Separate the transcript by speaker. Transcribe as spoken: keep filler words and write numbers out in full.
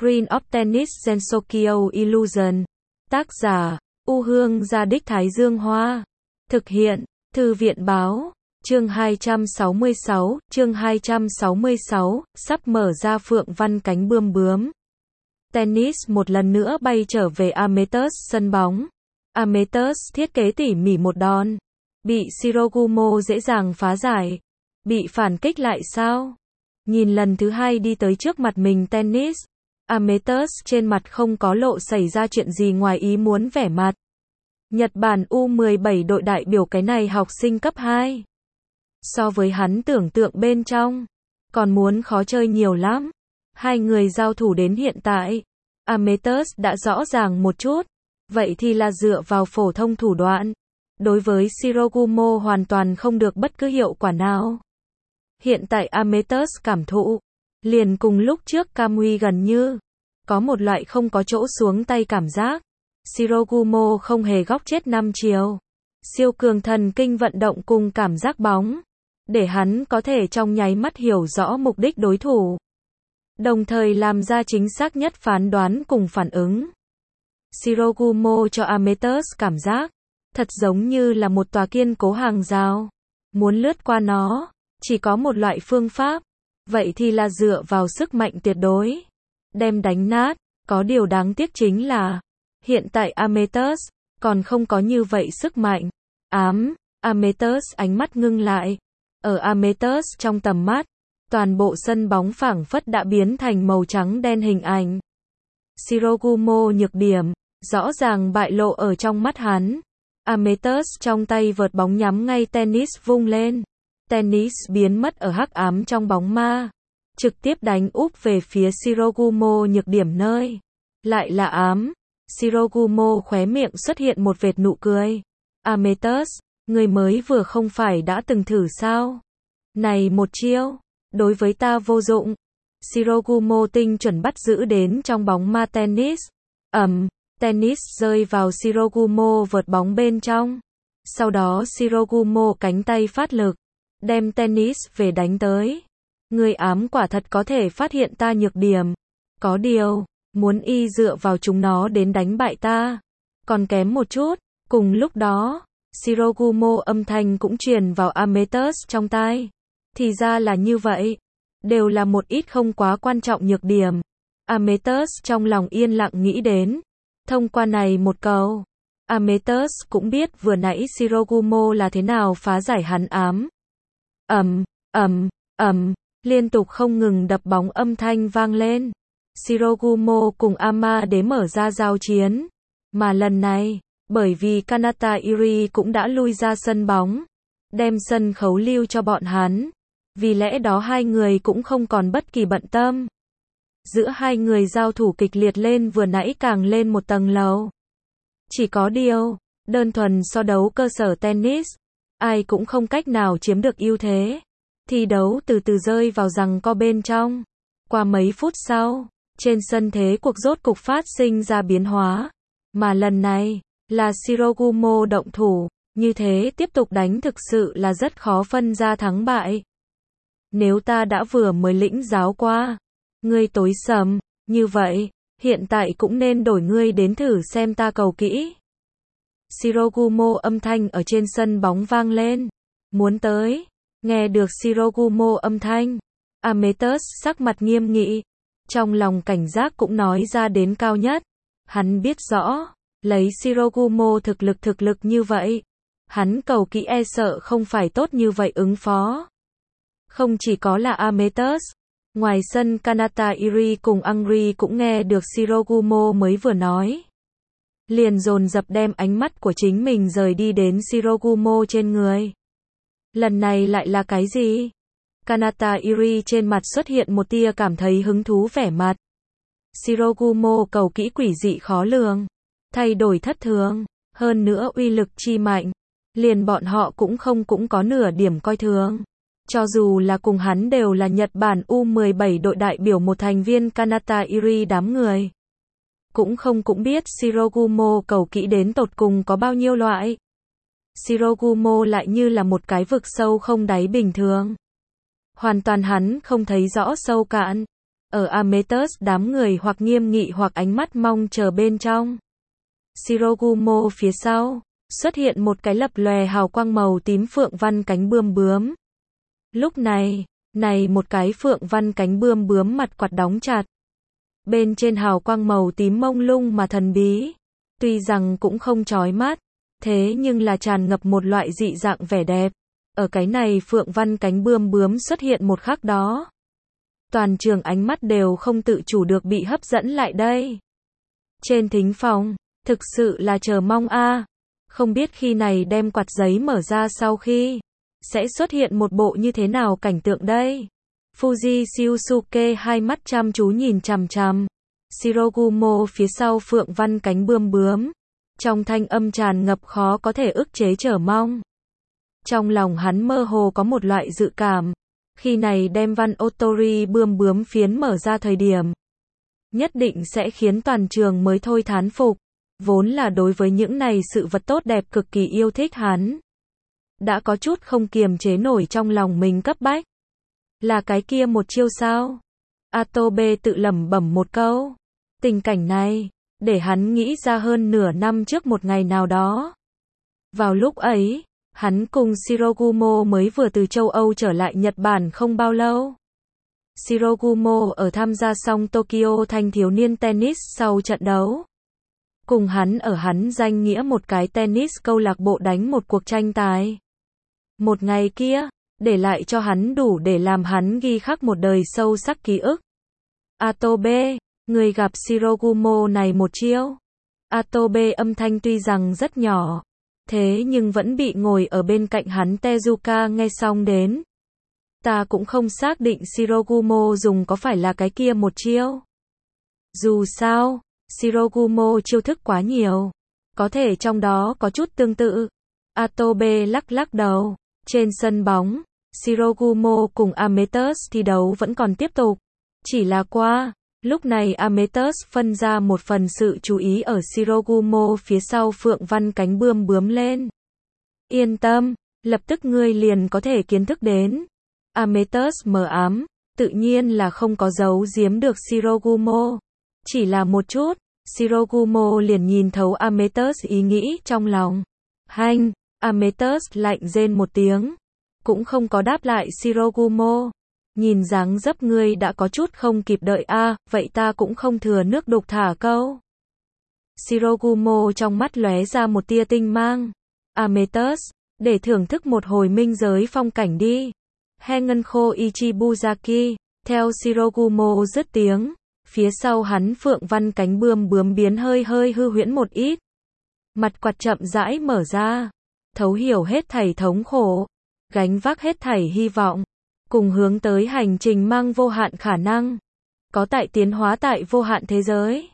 Speaker 1: Screen of Tennis Gensokyo Illusion. Tác giả, U Hương Gia Đích Thái Dương Hoa. Thực hiện, Thư viện Báo. Chương hai trăm sáu mươi sáu, chương hai trăm sáu mươi sáu, sắp mở ra phượng văn cánh bươm bướm. Tennis một lần nữa bay trở về Amethyst sân bóng. Amethyst thiết kế tỉ mỉ một đòn. Bị Shirogumo dễ dàng phá giải. Bị phản kích lại sao? Nhìn lần thứ hai đi tới trước mặt mình Tennis. Amethyst trên mặt không có lộ xảy ra chuyện gì ngoài ý muốn vẻ mặt. Nhật Bản U mười bảy đội đại biểu cái này học sinh cấp hai. So với hắn tưởng tượng bên trong, còn muốn khó chơi nhiều lắm. Hai người giao thủ đến hiện tại, Amethyst đã rõ ràng một chút, vậy thì là dựa vào phổ thông thủ đoạn. Đối với Shirogumo hoàn toàn không được bất cứ hiệu quả nào. Hiện tại Amethyst cảm thụ, liền cùng lúc trước Kamui gần như, có một loại không có chỗ xuống tay cảm giác. Shirogumo không hề góc chết năm chiều. Siêu cường thần kinh vận động cùng cảm giác bóng, để hắn có thể trong nháy mắt hiểu rõ mục đích đối thủ, đồng thời làm ra chính xác nhất phán đoán cùng phản ứng. Shirogumo cho Amethyst cảm giác, thật giống như là một tòa kiên cố hàng rào. Muốn lướt qua nó, chỉ có một loại phương pháp, vậy thì là dựa vào sức mạnh tuyệt đối, đem đánh nát. Có điều đáng tiếc chính là, hiện tại Amethyst còn không có như vậy sức mạnh. Ám, Amethyst ánh mắt ngưng lại. Ở Amethyst trong tầm mắt, toàn bộ sân bóng phảng phất đã biến thành màu trắng đen hình ảnh. Shirogumo nhược điểm, rõ ràng bại lộ ở trong mắt hắn. Amethyst trong tay vợt bóng nhắm ngay Tennis vung lên. Tennis biến mất ở hắc ám trong bóng ma, trực tiếp đánh úp về phía Shirogumo nhược điểm nơi. Lại là ám. Shirogumo khóe miệng xuất hiện một vệt nụ cười. Amethyst, người mới vừa không phải đã từng thử sao? Này một chiêu, đối với ta vô dụng. Shirogumo tinh chuẩn bắt giữ đến trong bóng ma Tennis. Ầm, Tennis rơi vào Shirogumo vợt bóng bên trong. Sau đó Shirogumo cánh tay phát lực, đem Tennis về đánh tới. Người ám quả thật có thể phát hiện ta nhược điểm. Có điều, muốn y dựa vào chúng nó đến đánh bại ta, còn kém một chút. Cùng lúc đó, Shirogumo âm thanh cũng truyền vào Amethyst trong tai. Thì ra là như vậy. Đều là một ít không quá quan trọng nhược điểm. Amethyst trong lòng yên lặng nghĩ đến. Thông qua này một câu, Amethyst cũng biết vừa nãy Shirogumo là thế nào phá giải hắn ám. Ầm, ầm, ầm, liên tục không ngừng đập bóng âm thanh vang lên. Shirogumo cùng Ama Đế mở ra giao chiến. Mà lần này, bởi vì Kanata Iri cũng đã lui ra sân bóng, đem sân khấu lưu cho bọn hắn. Vì lẽ đó hai người cũng không còn bất kỳ bận tâm. Giữa hai người giao thủ kịch liệt lên vừa nãy càng lên một tầng lầu. Chỉ có điều, đơn thuần so đấu cơ sở tennis, ai cũng không cách nào chiếm được ưu thế. Thi đấu từ từ rơi vào giằng co bên trong. Qua mấy phút sau, trên sân thế cuộc rốt cục phát sinh ra biến hóa. Mà lần này, là Shirogumo động thủ, như thế tiếp tục đánh thực sự là rất khó phân ra thắng bại. Nếu ta đã vừa mới lĩnh giáo qua, ngươi tối sầm, như vậy, hiện tại cũng nên đổi ngươi đến thử xem ta cầu kỹ. Shirogumo âm thanh ở trên sân bóng vang lên. Muốn tới, nghe được Shirogumo âm thanh, Amethyst sắc mặt nghiêm nghị, trong lòng cảnh giác cũng nói ra đến cao nhất. Hắn biết rõ, lấy Shirogumo thực lực thực lực như vậy, hắn cầu kỹ e sợ không phải tốt như vậy ứng phó. Không chỉ có là Amethyst, ngoài sân Kanata Iri cùng Angri cũng nghe được Shirogumo mới vừa nói. Liền dồn dập đem ánh mắt của chính mình rời đi đến Shirogumo trên người. Lần này lại là cái gì? Kanata Iri trên mặt xuất hiện một tia cảm thấy hứng thú vẻ mặt. Shirogumo cầu kỹ quỷ dị khó lường, thay đổi thất thường, hơn nữa uy lực chi mạnh, liền bọn họ cũng không cũng có nửa điểm coi thường. Cho dù là cùng hắn đều là Nhật Bản U mười bảy đội đại biểu một thành viên Kanata Iri đám người, cũng không cũng biết Shirogumo cầu kỹ đến tột cùng có bao nhiêu loại. Shirogumo lại như là một cái vực sâu không đáy bình thường. Hoàn toàn hắn không thấy rõ sâu cạn. Ở Amethyst đám người hoặc nghiêm nghị hoặc ánh mắt mong chờ bên trong. Shirogumo phía sau, xuất hiện một cái lập lòe hào quang màu tím phượng văn cánh bươm bướm. Lúc này, này một cái phượng văn cánh bươm bướm mặt quạt đóng chặt. Bên trên hào quang màu tím mông lung mà thần bí. Tuy rằng cũng không chói mắt, thế nhưng là tràn ngập một loại dị dạng vẻ đẹp. Ở cái này phượng văn cánh bươm bướm xuất hiện một khắc đó. Toàn trường ánh mắt đều không tự chủ được bị hấp dẫn lại đây. Trên thính phòng, thực sự là chờ mong a. Không biết khi này đem quạt giấy mở ra sau khi, sẽ xuất hiện một bộ như thế nào cảnh tượng đây. Fuji Shiosuke hai mắt chăm chú nhìn chằm chằm. Shirogumo phía sau phượng văn cánh bươm bướm. Trong thanh âm tràn ngập khó có thể ức chế chờ mong. Trong lòng hắn mơ hồ có một loại dự cảm. Khi này đem văn Otori bươm bướm phiến mở ra thời điểm. Nhất định sẽ khiến toàn trường mới thôi thán phục. Vốn là đối với những này sự vật tốt đẹp cực kỳ yêu thích hắn. Đã có chút không kiềm chế nổi trong lòng mình cấp bách. Là cái kia một chiêu sao? Atobe tự lẩm bẩm một câu. Tình cảnh này, để hắn nghĩ ra hơn nửa năm trước một ngày nào đó. Vào lúc ấy, hắn cùng Shirogumo mới vừa từ châu Âu trở lại Nhật Bản không bao lâu. Shirogumo ở tham gia xong Tokyo thanh thiếu niên tennis sau trận đấu. Cùng hắn ở hắn danh nghĩa một cái tennis câu lạc bộ đánh một cuộc tranh tài. Một ngày kia, để lại cho hắn đủ để làm hắn ghi khắc một đời sâu sắc ký ức. Atobe, người gặp Shirogumo này một chiêu. Atobe âm thanh tuy rằng rất nhỏ, thế nhưng vẫn bị ngồi ở bên cạnh hắn Tezuka nghe xong đến. Ta cũng không xác định Shirogumo dùng có phải là cái kia một chiêu. Dù sao, Shirogumo chiêu thức quá nhiều. Có thể trong đó có chút tương tự. Atobe lắc lắc đầu. Trên sân bóng, Shirogumo cùng Amethyst thi đấu vẫn còn tiếp tục. Chỉ là qua, lúc này Amethyst phân ra một phần sự chú ý ở Shirogumo phía sau phượng văn cánh bươm bướm lên. Yên tâm, lập tức ngươi liền có thể kiến thức đến. Amethyst mờ ám, tự nhiên là không có giấu giếm được Shirogumo. Chỉ là một chút, Shirogumo liền nhìn thấu Amethyst ý nghĩ trong lòng. Hanh, Amethyst lạnh rên một tiếng. Cũng không có đáp lại Shirogumo. Nhìn dáng dấp ngươi đã có chút không kịp đợi a, à, vậy ta cũng không thừa nước đục thả câu. Shirogumo trong mắt lóe ra một tia tinh mang. Amethyst, để thưởng thức một hồi minh giới phong cảnh đi. Hengenko Ichibuzaki, theo Shirogumo dứt tiếng. Phía sau hắn phượng văn cánh bươm bướm biến hơi hơi hư huyễn một ít. Mặt quạt chậm rãi mở ra. Thấu hiểu hết thảy thống khổ. Gánh vác hết thảy hy vọng. Cùng hướng tới hành trình mang vô hạn khả năng. Có tại tiến hóa tại vô hạn thế giới.